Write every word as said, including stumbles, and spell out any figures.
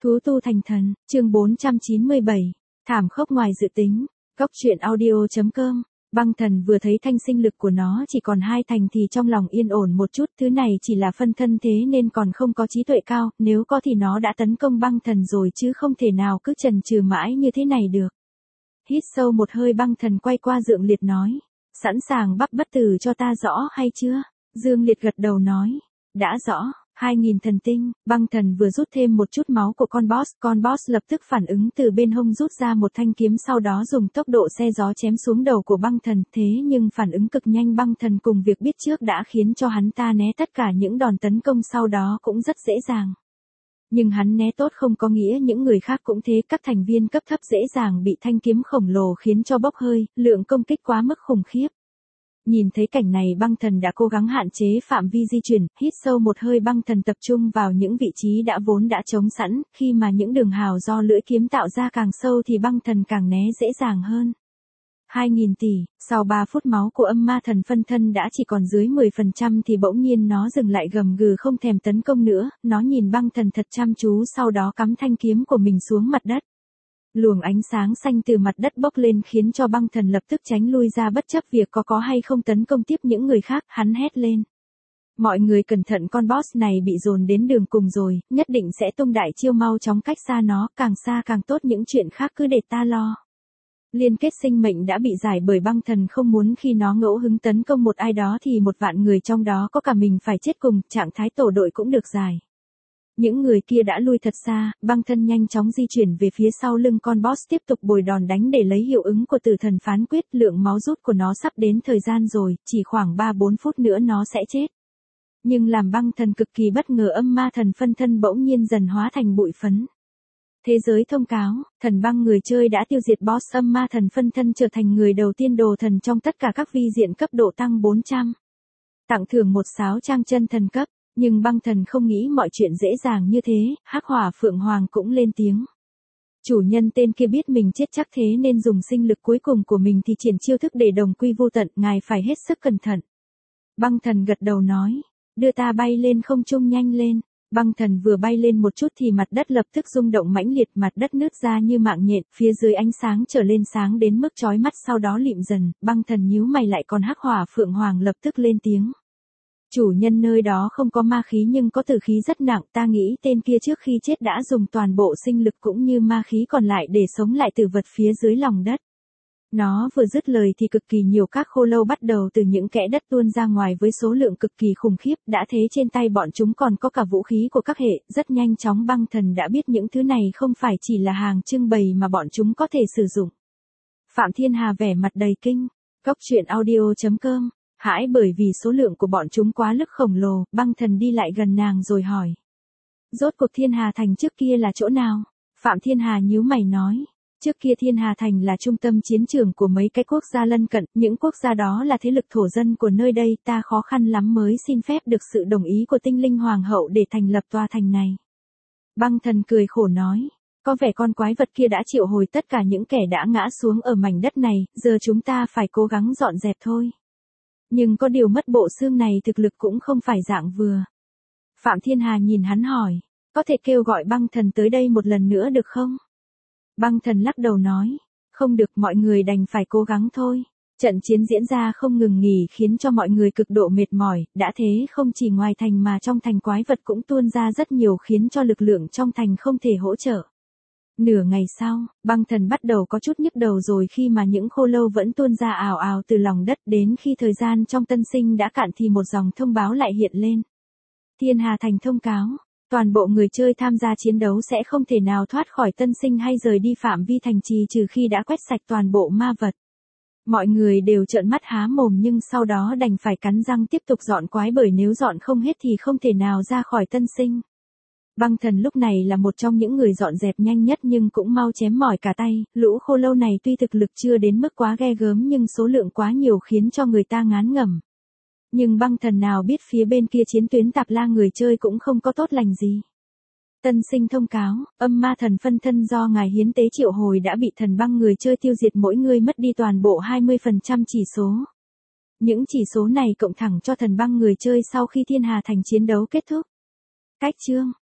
Thú tu thành thần, chương bốn trăm chín mươi bảy, thảm khốc ngoài dự tính, Cốc truyện audio chấm com. Băng thần vừa thấy thanh sinh lực của nó chỉ còn hai thành thì trong lòng yên ổn một chút, thứ này chỉ là phân thân thế nên còn không có trí tuệ cao, nếu có thì nó đã tấn công băng thần rồi chứ không thể nào cứ chần chừ mãi như thế này được. Hít sâu một hơi, băng thần quay qua Dương Liệt nói, sẵn sàng bắt bất tử cho ta rõ hay chưa? Dương Liệt gật đầu nói, đã rõ. Hai nghìn thần tinh, băng thần vừa rút thêm một chút máu của con boss, con boss lập tức phản ứng từ bên hông rút ra một thanh kiếm, sau đó dùng tốc độ xe gió chém xuống đầu của băng thần, thế nhưng phản ứng cực nhanh băng thần cùng việc biết trước đã khiến cho hắn ta né tất cả những đòn tấn công sau đó cũng rất dễ dàng. Nhưng hắn né tốt không có nghĩa những người khác cũng thế, các thành viên cấp thấp dễ dàng bị thanh kiếm khổng lồ khiến cho bốc hơi, lượng công kích quá mức khủng khiếp. Nhìn thấy cảnh này, băng thần đã cố gắng hạn chế phạm vi di chuyển, hít sâu một hơi, băng thần tập trung vào những vị trí đã vốn đã trống sẵn, khi mà những đường hào do lưỡi kiếm tạo ra càng sâu thì băng thần càng né dễ dàng hơn. Hai nghìn tỷ, sau ba phút máu của âm ma thần phân thân đã chỉ còn dưới mười phần trăm thì bỗng nhiên nó dừng lại gầm gừ không thèm tấn công nữa, nó nhìn băng thần thật chăm chú, sau đó cắm thanh kiếm của mình xuống mặt đất. Luồng ánh sáng xanh từ mặt đất bốc lên khiến cho băng thần lập tức tránh lui ra, bất chấp việc có có hay không tấn công tiếp những người khác, hắn hét lên. Mọi người cẩn thận, con boss này bị dồn đến đường cùng rồi, nhất định sẽ tung đại chiêu, mau chóng cách xa nó, càng xa càng tốt, những chuyện khác cứ để ta lo. Liên kết sinh mệnh đã bị giải bởi băng thần không muốn khi nó ngẫu hứng tấn công một ai đó thì một vạn người trong đó có cả mình phải chết cùng, trạng thái tổ đội cũng được giải. Những người kia đã lui thật xa, băng thân nhanh chóng di chuyển về phía sau lưng con boss, tiếp tục bồi đòn đánh để lấy hiệu ứng của tử thần phán quyết, lượng máu rút của nó sắp đến thời gian rồi, chỉ khoảng ba bốn phút nữa nó sẽ chết. Nhưng làm băng thần cực kỳ bất ngờ, âm ma thần phân thân bỗng nhiên dần hóa thành bụi phấn. Thế giới thông cáo, thần băng người chơi đã tiêu diệt boss, âm ma thần phân thân trở thành người đầu tiên đồ thần trong tất cả các vi diện cấp độ tăng bốn trăm. Tặng thưởng một sáo trang chân thần cấp. Nhưng băng thần không nghĩ mọi chuyện dễ dàng như thế, Hắc Hỏa Phượng Hoàng cũng lên tiếng. Chủ nhân tên kia biết mình chết chắc thế nên dùng sinh lực cuối cùng của mình thì triển chiêu thức để đồng quy vô tận, ngài phải hết sức cẩn thận. Băng thần gật đầu nói, đưa ta bay lên không trung, nhanh lên. Băng thần vừa bay lên một chút thì mặt đất lập tức rung động mãnh liệt, mặt đất nứt ra như mạng nhện, phía dưới ánh sáng trở lên sáng đến mức chói mắt, sau đó lịm dần, băng thần nhíu mày lại, còn Hắc Hỏa Phượng Hoàng lập tức lên tiếng. Chủ nhân, nơi đó không có ma khí nhưng có tử khí rất nặng, ta nghĩ tên kia trước khi chết đã dùng toàn bộ sinh lực cũng như ma khí còn lại để sống lại tử vật phía dưới lòng đất. Nó vừa dứt lời thì cực kỳ nhiều các khô lâu bắt đầu từ những kẽ đất tuôn ra ngoài với số lượng cực kỳ khủng khiếp, đã thế trên tay bọn chúng còn có cả vũ khí của các hệ, rất nhanh chóng băng thần đã biết những thứ này không phải chỉ là hàng trưng bày mà bọn chúng có thể sử dụng. Phạm Thiên Hà vẻ mặt đầy kinh, Cốc truyện audio chấm com. Hãi bởi vì số lượng của bọn chúng quá lức khổng lồ, băng thần đi lại gần nàng rồi hỏi. Rốt cuộc Thiên Hà Thành trước kia là chỗ nào? Phạm Thiên Hà nhíu mày nói. Trước kia Thiên Hà Thành là trung tâm chiến trường của mấy cái quốc gia lân cận, những quốc gia đó là thế lực thổ dân của nơi đây, ta khó khăn lắm mới xin phép được sự đồng ý của tinh linh hoàng hậu để thành lập tòa thành này. Băng thần cười khổ nói. Có vẻ con quái vật kia đã triệu hồi tất cả những kẻ đã ngã xuống ở mảnh đất này, giờ chúng ta phải cố gắng dọn dẹp thôi. Nhưng có điều mất bộ xương này thực lực cũng không phải dạng vừa. Phạm Thiên Hà nhìn hắn hỏi, có thể kêu gọi băng thần tới đây một lần nữa được không? Băng thần lắc đầu nói, không được, mọi người đành phải cố gắng thôi. Trận chiến diễn ra không ngừng nghỉ khiến cho mọi người cực độ mệt mỏi, đã thế không chỉ ngoài thành mà trong thành quái vật cũng tuôn ra rất nhiều khiến cho lực lượng trong thành không thể hỗ trợ. Nửa ngày sau, băng thần bắt đầu có chút nhức đầu rồi khi mà những khô lâu vẫn tuôn ra ào ào từ lòng đất, đến khi thời gian trong tân sinh đã cạn thì một dòng thông báo lại hiện lên. Thiên Hà Thành thông cáo, toàn bộ người chơi tham gia chiến đấu sẽ không thể nào thoát khỏi tân sinh hay rời đi phạm vi thành trì trừ khi đã quét sạch toàn bộ ma vật. Mọi người đều trợn mắt há mồm nhưng sau đó đành phải cắn răng tiếp tục dọn quái, bởi nếu dọn không hết thì không thể nào ra khỏi tân sinh. Băng thần lúc này là một trong những người dọn dẹp nhanh nhất nhưng cũng mau chém mỏi cả tay, lũ khô lâu này tuy thực lực chưa đến mức quá ghê gớm nhưng số lượng quá nhiều khiến cho người ta ngán ngẩm. Nhưng băng thần nào biết phía bên kia chiến tuyến tạp la người chơi cũng không có tốt lành gì. Tân sinh thông cáo, âm ma thần phân thân do ngài hiến tế triệu hồi đã bị thần băng người chơi tiêu diệt, mỗi người mất đi toàn bộ hai mươi phần trăm chỉ số. Những chỉ số này cộng thẳng cho thần băng người chơi sau khi Thiên Hà Thành chiến đấu kết thúc. Cách chương